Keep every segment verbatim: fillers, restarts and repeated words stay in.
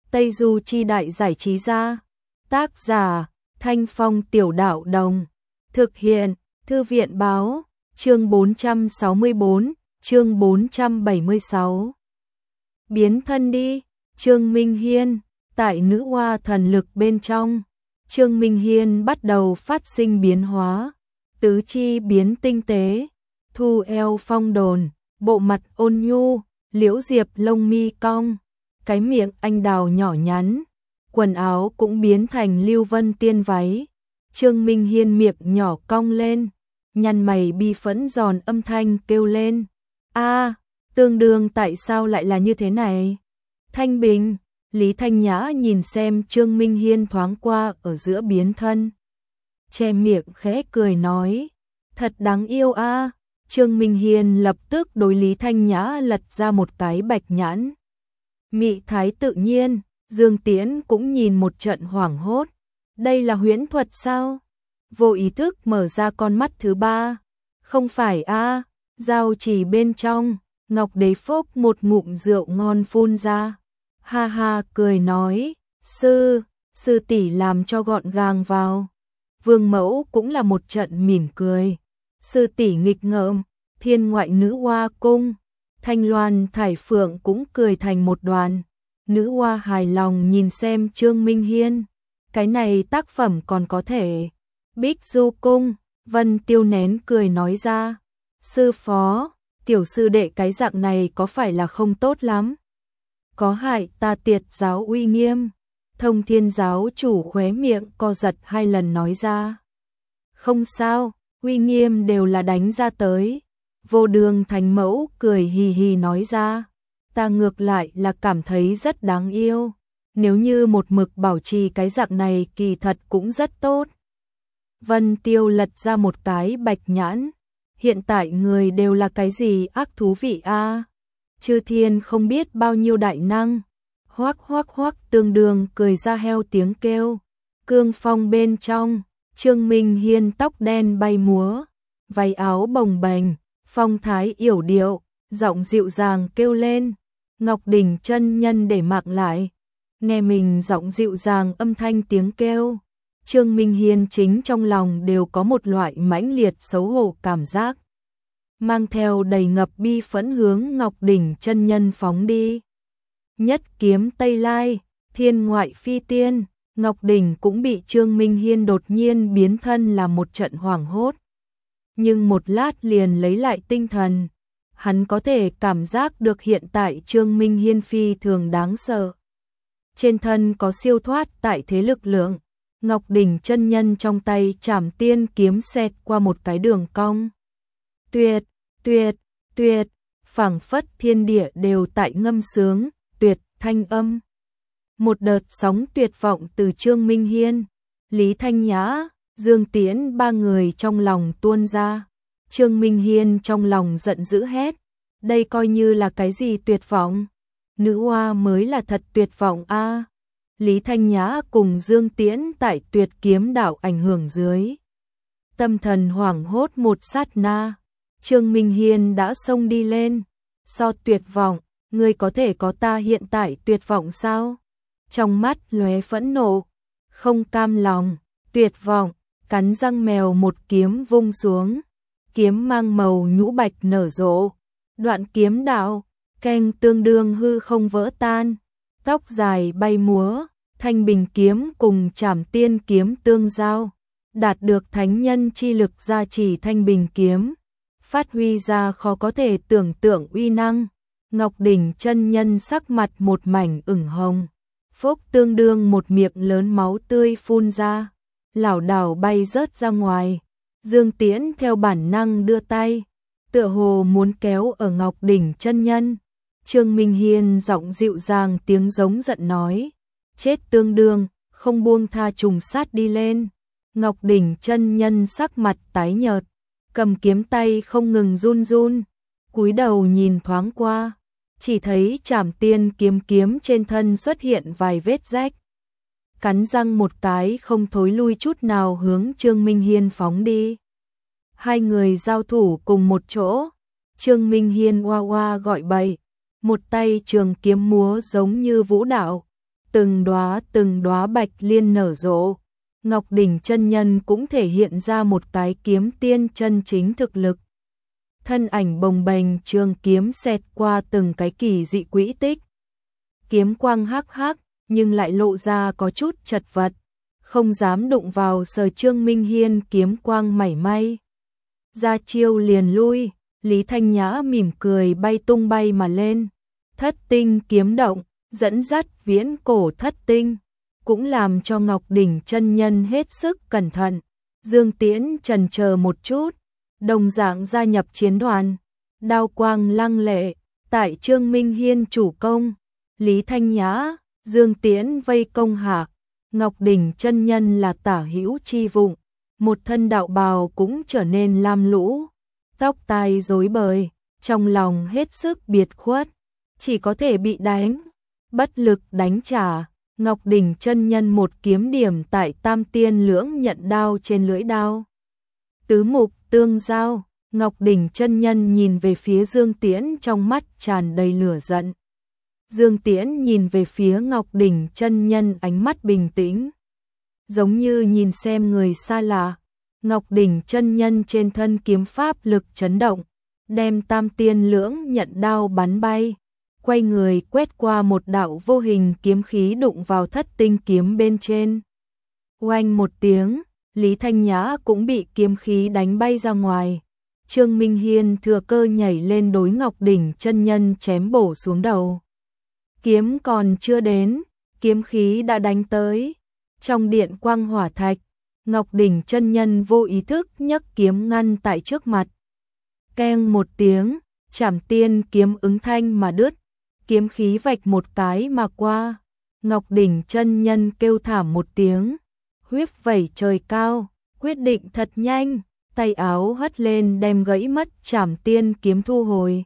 Tây Du Chi Đại Giải Trí Gia. Tác giả Thanh Phong Tiểu Đạo Đồng. Thực hiện Thư viện Báo. Chương bốn trăm sáu mươi bốn, chương bốn trăm bảy mươi sáu. Biến thân đi. Trương Minh Hiên. Tại nữ hoa thần lực bên trong, Trương Minh Hiên bắt đầu phát sinh biến hóa, tứ chi biến tinh tế, thu eo phong đồn, bộ mặt ôn nhu, liễu diệp lông mi cong, cái miệng anh đào nhỏ nhắn, quần áo cũng biến thành lưu vân tiên váy. Trương Minh Hiên miệng nhỏ cong lên, nhăn mày bi phẫn giòn âm thanh kêu lên. A, tương đương tại sao lại là như thế này? Thanh Bình. Lý Thanh Nhã nhìn xem Trương Minh Hiên thoáng qua ở giữa biến thân, che miệng khẽ cười nói, thật đáng yêu a. À. Trương Minh Hiên lập tức đối Lý Thanh Nhã lật ra một cái bạch nhãn. Mị thái tự nhiên, Dương Tiễn cũng nhìn một trận hoảng hốt. Đây là huyễn thuật sao? Vô ý thức mở ra con mắt thứ ba. Không phải a, à, giao chỉ bên trong, Ngọc Đế phốc một ngụm rượu ngon phun ra. Ha ha cười nói, sư, sư tỷ làm cho gọn gàng vào. Vương Mẫu cũng là một trận mỉm cười. Sư tỷ nghịch ngợm, thiên ngoại nữ hoa cung. Thanh Loan Thải Phượng cũng cười thành một đoàn. Nữ hoa hài lòng nhìn xem Trương Minh Hiên. Cái này tác phẩm còn có thể. Bích Du Cung, Vân Tiêu nén cười nói ra. Sư phó, tiểu sư đệ cái dạng này có phải là không tốt lắm? Có hại ta Tiệt giáo uy nghiêm. Thông Thiên giáo chủ khóe miệng co giật hai lần nói ra. Không sao, uy nghiêm đều là đánh ra tới. Vô Đường Thánh Mẫu cười hì hì nói ra. Ta ngược lại là cảm thấy rất đáng yêu. Nếu như một mực bảo trì cái dạng này kỳ thật cũng rất tốt. Vân Tiêu lật ra một cái bạch nhãn. Hiện tại người đều là cái gì ác thú vị a? À? Chư thiên không biết bao nhiêu đại năng. Hoắc hoắc hoắc tương đương cười ra heo tiếng kêu. Cương phong bên trong, Trương Minh Hiên tóc đen bay múa, váy áo bồng bềnh, phong thái yểu điệu, giọng dịu dàng kêu lên. Ngọc Đỉnh chân nhân để mặc lại, nghe mình giọng dịu dàng âm thanh tiếng kêu. Trương Minh Hiên chính trong lòng đều có một loại mãnh liệt xấu hổ cảm giác. Mang theo đầy ngập bi phẫn hướng Ngọc Đỉnh chân nhân phóng đi. Nhất kiếm Tây Lai, thiên ngoại phi tiên, Ngọc Đỉnh cũng bị Trương Minh Hiên đột nhiên biến thân làm một trận hoảng hốt. Nhưng một lát liền lấy lại tinh thần, hắn có thể cảm giác được hiện tại Trương Minh Hiên phi thường đáng sợ. Trên thân có siêu thoát tại thế lực lượng, Ngọc Đỉnh chân nhân trong tay trảm tiên kiếm xẹt qua một cái đường cong. Tuyệt, tuyệt, tuyệt, phảng phất thiên địa đều tại ngâm sướng, tuyệt thanh âm. Một đợt sóng tuyệt vọng từ Trương Minh Hiên, Lý Thanh Nhã, Dương Tiễn ba người trong lòng tuôn ra. Trương Minh Hiên trong lòng giận dữ hét, đây coi như là cái gì tuyệt vọng? Nữ hoa mới là thật tuyệt vọng a. À. Lý Thanh Nhã cùng Dương Tiễn tại tuyệt kiếm đạo ảnh hưởng dưới, tâm thần hoảng hốt một sát na. Trương Minh Hiên đã xông đi lên. So tuyệt vọng, ngươi có thể có ta hiện tại tuyệt vọng sao? Trong mắt lóe phẫn nộ, không cam lòng, tuyệt vọng, cắn răng mèo một kiếm vung xuống. Kiếm mang màu nhũ bạch nở rộ. Đoạn kiếm đạo, keng tương đương hư không vỡ tan. Tóc dài bay múa, thanh bình kiếm cùng trảm tiên kiếm tương giao. Đạt được thánh nhân chi lực gia trì thanh bình kiếm, phát huy ra khó có thể tưởng tượng uy năng. Ngọc Đỉnh chân nhân sắc mặt một mảnh ửng hồng, phốc tương đương một miệng lớn máu tươi phun ra, lảo đảo bay rớt ra ngoài. Dương Tiễn theo bản năng đưa tay, tựa hồ muốn kéo ở Ngọc Đỉnh chân nhân. Trương Minh Hiên giọng dịu dàng tiếng giống giận nói, chết tương đương, không buông tha trùng sát đi lên. Ngọc Đỉnh chân nhân sắc mặt tái nhợt, cầm kiếm tay không ngừng run run, cúi đầu nhìn thoáng qua, chỉ thấy trảm tiên kiếm kiếm trên thân xuất hiện vài vết rách. Cắn răng một cái không thối lui chút nào hướng Trương Minh Hiên phóng đi. Hai người giao thủ cùng một chỗ, Trương Minh Hiên oa oa gọi bậy, một tay trường kiếm múa giống như vũ đạo, từng đóa từng đóa bạch liên nở rộ. Ngọc Đỉnh chân nhân cũng thể hiện ra một cái kiếm tiên chân chính thực lực. Thân ảnh bồng bềnh, trường kiếm xẹt qua từng cái kỳ dị quỹ tích. Kiếm quang hắc hắc, nhưng lại lộ ra có chút chật vật, không dám đụng vào sờ Trương Minh Hiên kiếm quang mảy may. Ra chiêu liền lui, Lý Thanh Nhã mỉm cười bay tung bay mà lên. Thất tinh kiếm động, dẫn dắt viễn cổ thất tinh, cũng làm cho Ngọc Đỉnh chân nhân hết sức cẩn thận. Dương Tiễn chần chờ một chút, đồng dạng gia nhập chiến đoàn. Đao quang lăng lệ, tại Trương Minh Hiên chủ công, Lý Thanh Nhã, Dương Tiễn vây công hạ. Ngọc Đỉnh chân nhân là tả hữu chi vụng, một thân đạo bào cũng trở nên lam lũ, tóc tai rối bời, trong lòng hết sức biệt khuất, chỉ có thể bị đánh, bất lực đánh trả. Ngọc Đỉnh chân nhân một kiếm điểm tại tam tiên lưỡng nhận đao trên lưỡi đao. Tứ mục tương giao, Ngọc Đỉnh chân nhân nhìn về phía Dương Tiễn trong mắt tràn đầy lửa giận. Dương Tiễn nhìn về phía Ngọc Đỉnh chân nhân ánh mắt bình tĩnh, giống như nhìn xem người xa lạ. Ngọc Đỉnh chân nhân trên thân kiếm pháp lực chấn động, đem tam tiên lưỡng nhận đao bắn bay, quay người quét qua một đạo vô hình kiếm khí đụng vào thất tinh kiếm bên trên. Oanh một tiếng, Lý Thanh Nhã cũng bị kiếm khí đánh bay ra ngoài. Trương Minh Hiên thừa cơ nhảy lên đối Ngọc Đỉnh chân nhân chém bổ xuống đầu. Kiếm còn chưa đến, kiếm khí đã đánh tới. Trong điện quang hỏa thạch, Ngọc Đỉnh chân nhân vô ý thức nhấc kiếm ngăn tại trước mặt. Keng một tiếng, Trảm Tiên kiếm ứng thanh mà đứt, kiếm khí vạch một cái mà qua. Ngọc Đỉnh chân nhân kêu thảm một tiếng, huyết vẩy trời cao, quyết định thật nhanh, tay áo hất lên đem gãy mất Trảm Tiên kiếm thu hồi,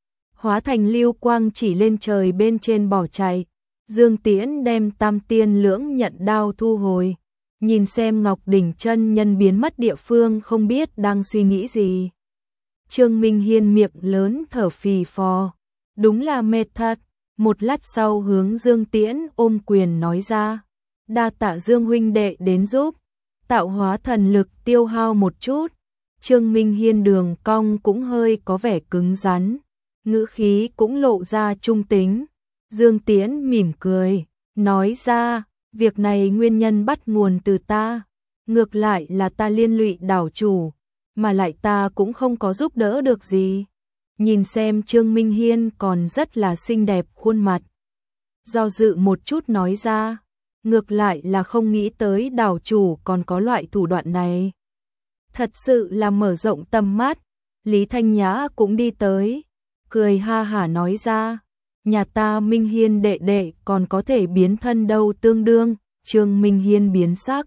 hóa thành lưu quang chỉ lên trời bên trên bỏ chạy. Dương Tiễn đem tam tiên lưỡng nhận đao thu hồi, nhìn xem Ngọc Đỉnh chân nhân biến mất địa phương không biết đang suy nghĩ gì. Trương Minh Hiên miệng lớn thở phì phò, đúng là mệt thật. Một lát sau hướng Dương Tiễn ôm quyền nói ra, đa tạ Dương huynh đệ đến giúp, tạo hóa thần lực tiêu hao một chút. Trương Minh Hiên đường cong cũng hơi có vẻ cứng rắn, ngữ khí cũng lộ ra trung tính. Dương Tiễn mỉm cười, nói ra, việc này nguyên nhân bắt nguồn từ ta, ngược lại là ta liên lụy đảo chủ, mà lại ta cũng không có giúp đỡ được gì. Nhìn xem Trương Minh Hiên còn rất là xinh đẹp khuôn mặt, do dự một chút nói ra, ngược lại là không nghĩ tới đảo chủ còn có loại thủ đoạn này. Thật sự là mở rộng tầm mắt. Lý Thanh Nhã cũng đi tới, cười ha hả nói ra, nhà ta Minh Hiên đệ đệ còn có thể biến thân đâu tương đương. Trương Minh Hiên biến sắc,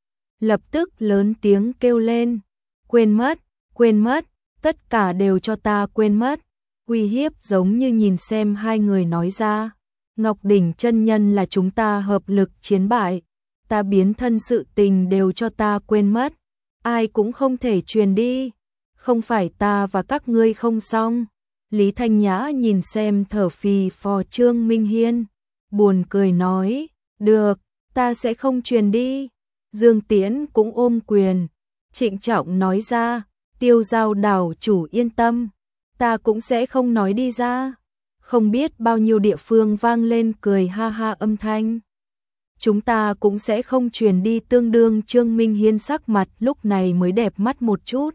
lập tức lớn tiếng kêu lên, quên mất, quên mất, tất cả đều cho ta quên mất. Uy hiếp giống như nhìn xem hai người nói ra, Ngọc Đỉnh chân nhân là chúng ta hợp lực chiến bại, ta biến thân sự tình đều cho ta quên mất, ai cũng không thể truyền đi, không phải ta và các ngươi không xong. Lý Thanh Nhã nhìn xem thở phì phò Trương Minh Hiên, buồn cười nói, được, ta sẽ không truyền đi. Dương Tiễn cũng ôm quyền, trịnh trọng nói ra, Tiêu Giao đảo chủ yên tâm, ta cũng sẽ không nói đi ra. Không biết bao nhiêu địa phương vang lên cười ha ha âm thanh. Chúng ta cũng sẽ không truyền đi tương đương. Trương Minh Hiên sắc mặt lúc này mới đẹp mắt một chút,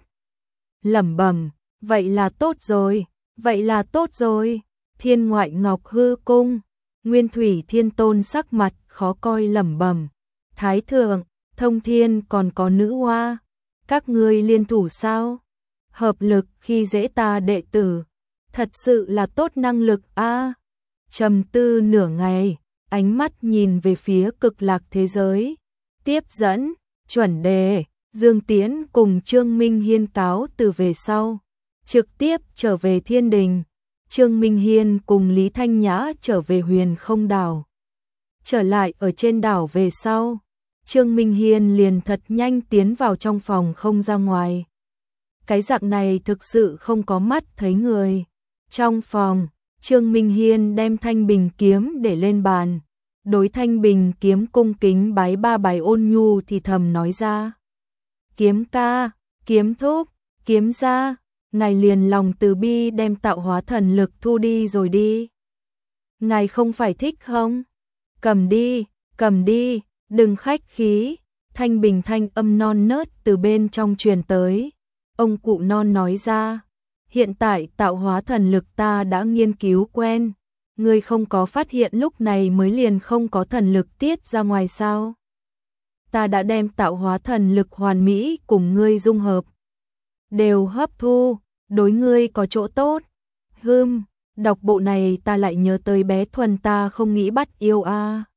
lẩm bẩm, vậy là tốt rồi, vậy là tốt rồi. Thiên Ngoại Ngọc Hư Cung, Nguyên Thủy Thiên Tôn sắc mặt khó coi lẩm bẩm, Thái thượng, Thông Thiên còn có Nữ Hoa, các ngươi liên thủ sao? Hợp lực khi dễ ta đệ tử, thật sự là tốt năng lực a. À, trầm tư nửa ngày, ánh mắt nhìn về phía Cực Lạc thế giới. Tiếp dẫn, chuẩn đề, Dương Tiễn cùng Trương Minh Hiên cáo từ về sau, trực tiếp trở về Thiên Đình. Trương Minh Hiên cùng Lý Thanh Nhã trở về Huyền Không đảo. Trở lại ở trên đảo về sau, Trương Minh Hiên liền thật nhanh tiến vào trong phòng không ra ngoài. Cái dạng này thực sự không có mắt thấy người. Trong phòng, Trương Minh Hiên đem thanh bình kiếm để lên bàn, đối Thanh Bình kiếm cung kính bái ba bài ôn nhu thì thầm nói ra. Kiếm ca, kiếm thúc, kiếm gia, ngài liền lòng từ bi đem tạo hóa thần lực thu đi rồi đi. Ngài không phải thích không? Cầm đi, cầm đi, đừng khách khí. Thanh Bình thanh âm non nớt từ bên trong truyền tới. Ông cụ non nói ra, hiện tại tạo hóa thần lực ta đã nghiên cứu quen. Ngươi không có phát hiện lúc này mới liền không có thần lực tiết ra ngoài sao? Ta đã đem tạo hóa thần lực hoàn mỹ cùng ngươi dung hợp. Đều hấp thu, đối ngươi có chỗ tốt. Hừm, đọc bộ này ta lại nhớ tới bé Thuần ta không nghĩ bắt yêu a. À.